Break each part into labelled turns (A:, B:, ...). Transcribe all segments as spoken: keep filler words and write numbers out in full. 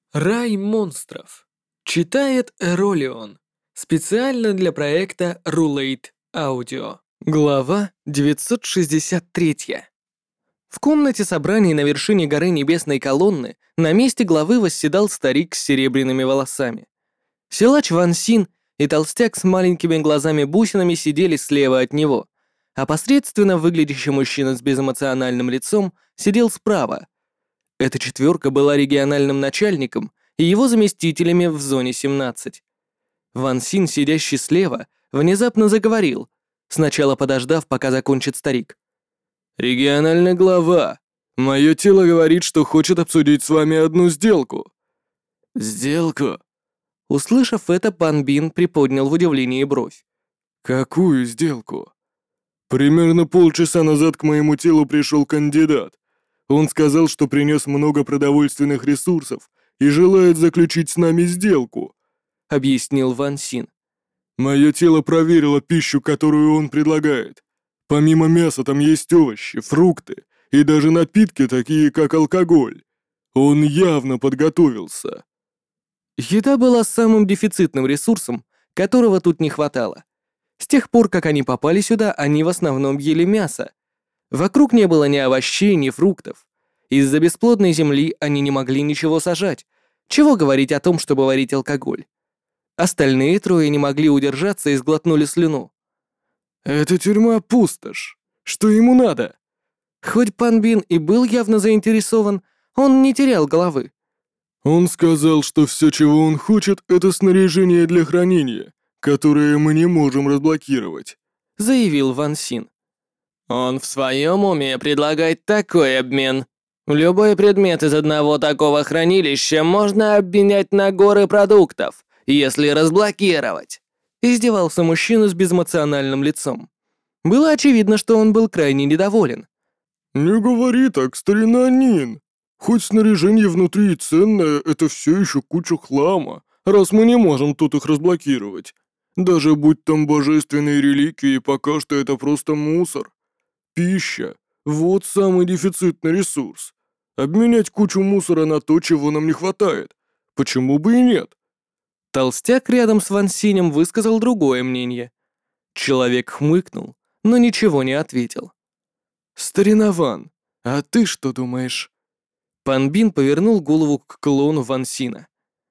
A: Рай монстров. Читает Эролион. Специально для проекта Rulate Audio. Глава девятьсот шестьдесят три. В комнате собраний на вершине горы Небесной Колонны на месте главы восседал старик с серебряными волосами. Силач Ван Син и толстяк с маленькими глазами-бусинами сидели слева от него, а посредственно выглядящий мужчина с безэмоциональным лицом сидел справа. Эта четверка была региональным начальником и его заместителями в зоне семнадцать. Ван Син, сидящий слева, внезапно заговорил, сначала подождав, пока закончит старик. «Региональный глава, мое тело говорит, что хочет обсудить с вами одну сделку». «Сделку?» Услышав это, Пан Бин приподнял в удивлении бровь. «Какую сделку?» «Примерно полчаса назад к моему телу пришел кандидат. Он сказал, что принес много продовольственных ресурсов и желает заключить с нами сделку», — объяснил Ван Син. «Мое тело проверило пищу, которую он предлагает. Помимо мяса там есть овощи, фрукты и даже напитки, такие как алкоголь. Он явно подготовился». Еда была самым дефицитным ресурсом, которого тут не хватало. С тех пор, как они попали сюда, они в основном ели мясо. Вокруг не было ни овощей, ни фруктов. Из-за бесплодной земли они не могли ничего сажать. Чего говорить о том, чтобы варить алкоголь? Остальные трое не могли удержаться и сглотнули слюну. «Это тюрьма-пустошь. Что ему надо?» Хоть Пан Бин и был явно заинтересован, он не терял головы. «Он сказал, что все, чего он хочет, это снаряжение для хранения, которое мы не можем разблокировать», — заявил Ван Син. «Он в своем уме предлагает такой обмен. Любой предмет из одного такого хранилища можно обменять на горы продуктов, если разблокировать», — издевался мужчина с безэмоциональным лицом. Было очевидно, что он был крайне недоволен. «Не говори так, старина Нин. Хоть снаряжение внутри и ценное, это все еще куча хлама, раз мы не можем тут их разблокировать. Даже будь там божественные реликвии, пока что это просто мусор. Пища — вот самый дефицитный ресурс. Обменять кучу мусора на то, чего нам не хватает. Почему бы и нет?» Толстяк рядом с Ван Синем высказал другое мнение. Человек хмыкнул, но ничего не ответил. «Старина Ван, а ты что думаешь?» Пан Бин повернул голову к клону Ван Сина.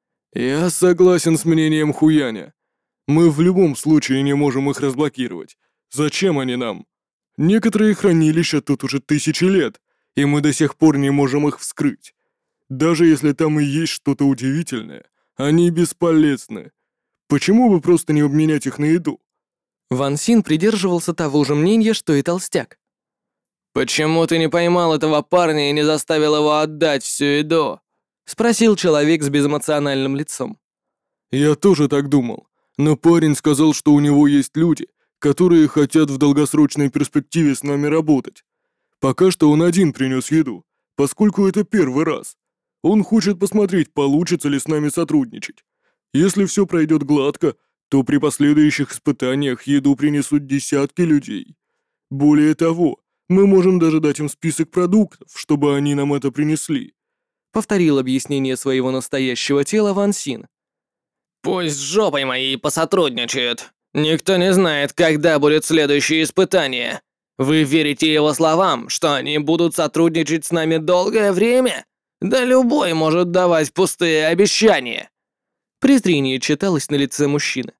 A: «Я согласен с мнением Хуяня. Мы в любом случае не можем их разблокировать. Зачем они нам? Некоторые хранилища тут уже тысячи лет, и мы до сих пор не можем их вскрыть. Даже если там и есть что-то удивительное, они бесполезны. Почему бы просто не обменять их на еду?» Ван Син придерживался того же мнения, что и толстяк. «Почему ты не поймал этого парня и не заставил его отдать всю еду?» — спросил человек с безэмоциональным лицом. «Я тоже так думал, но парень сказал, что у него есть люди, которые хотят в долгосрочной перспективе с нами работать. Пока что он один принес еду, поскольку это первый раз. Он хочет посмотреть, получится ли с нами сотрудничать. Если все пройдет гладко, то при последующих испытаниях еду принесут десятки людей. Более того, мы можем даже дать им список продуктов, чтобы они нам это принесли», — повторил объяснение своего настоящего тела Ван Син. «Пусть с жопой моей посотрудничают. Никто не знает, когда будет следующее испытание. Вы верите его словам, что они будут сотрудничать с нами долгое время? Да любой может давать пустые обещания». Презрение читалось на лице мужчины.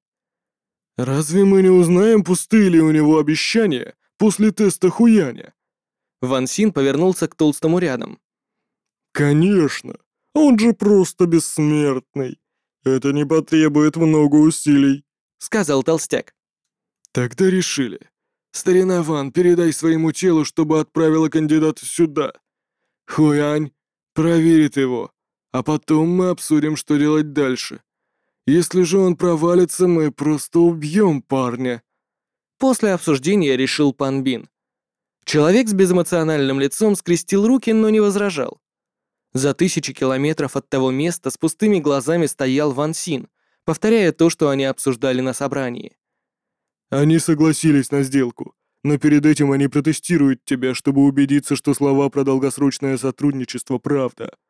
A: «Разве мы не узнаем, пустые ли у него обещания после теста Хуяня?» Ван Син повернулся к толстому рядом. «Конечно, он же просто бессмертный. Это не потребует много усилий», — сказал толстяк. «Тогда решили. Старина Ван, передай своему телу, чтобы отправила кандидата сюда. Хуянь проверит его, а потом мы обсудим, что делать дальше. Если же он провалится, мы просто убьем парня». После обсуждения решил Пан Бин. Человек с безэмоциональным лицом скрестил руки, но не возражал. За тысячи километров от того места с пустыми глазами стоял Ван Син, повторяя то, что они обсуждали на собрании. «Они согласились на сделку, но перед этим они протестируют тебя, чтобы убедиться, что слова про долгосрочное сотрудничество — правда.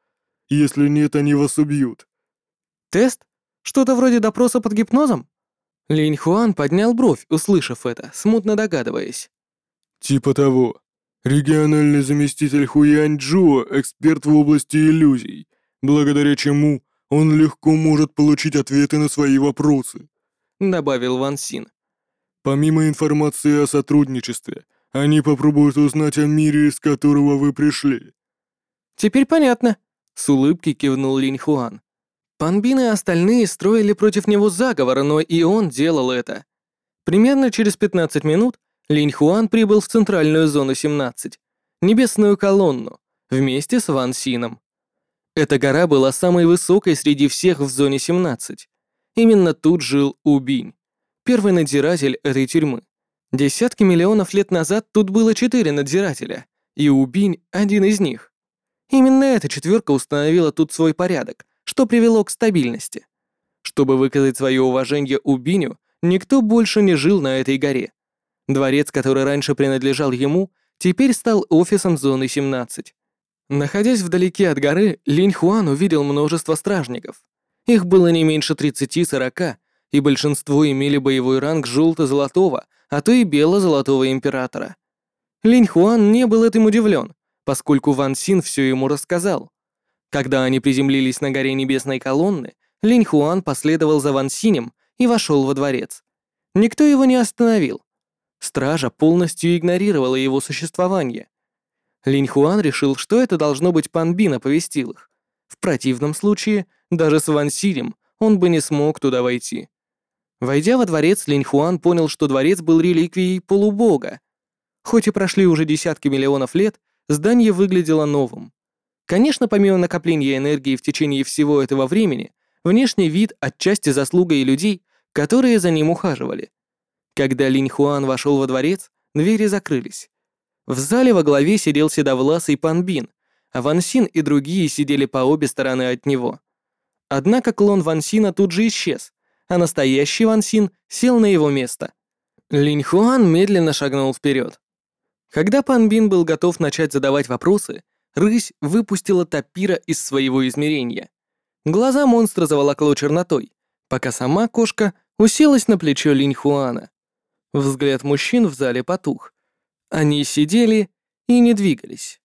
B: Если нет, они вас убьют».
A: Тест? Что-то вроде допроса под гипнозом? Линь Хуан поднял бровь, услышав это, смутно догадываясь.
B: «Типа того. Региональный заместитель Хуянь Джуо, эксперт в области иллюзий, благодаря чему он легко может получить ответы на свои вопросы»,
A: — добавил Ван Син.
B: «Помимо информации о сотрудничестве, они попробуют узнать о мире, из которого вы пришли».
A: «Теперь понятно», — с улыбкой кивнул Линь Хуан. Пан Бин и остальные строили против него заговор, но и он делал это. Примерно через пятнадцать минут Линь Хуан прибыл в центральную зону семнадцать, небесную колонну, вместе с Ван Сином. Эта гора была самой высокой среди всех в зоне семнадцать. Именно тут жил Убинь, первый надзиратель этой тюрьмы. Десятки миллионов лет назад тут было четыре надзирателя, и Убинь — один из них. Именно эта четверка установила тут свой порядок, что привело к стабильности. Чтобы выказать свое уважение Убиню, никто больше не жил на этой горе. Дворец, который раньше принадлежал ему, теперь стал офисом зоны семнадцать. Находясь вдалеке от горы, Линь Хуан увидел множество стражников. Их было не меньше тридцати-сорока, и большинство имели боевой ранг желто-золотого, а то и бело-золотого императора. Линь Хуан не был этим удивлен, поскольку Ван Син все ему рассказал. Когда они приземлились на горе Небесной колонны, Линь Хуан последовал за Ван Синем и вошел во дворец. Никто его не остановил. Стража полностью игнорировала его существование. Линь Хуан решил, что это должно быть Пан Бин оповестил их. В противном случае, даже с Ван Синем он бы не смог туда войти. Войдя во дворец, Линь Хуан понял, что дворец был реликвией полубога. Хоть и прошли уже десятки миллионов лет, здание выглядело новым. Конечно, помимо накопления энергии в течение всего этого времени, внешний вид отчасти заслугой людей, которые за ним ухаживали. Когда Линь Хуан вошел во дворец, двери закрылись. В зале во главе сидел седовласый Пан Бин, а Ван Син и другие сидели по обе стороны от него. Однако клон Ван Сина тут же исчез, а настоящий Ван Син сел на его место. Линь Хуан медленно шагнул вперед. Когда Пан Бин был готов начать задавать вопросы, рысь выпустила тапира из своего измерения. Глаза монстра заволокло чернотой, пока сама кошка уселась на плечо Линь Хуана. Взгляд мужчин в зале потух. Они сидели и не двигались.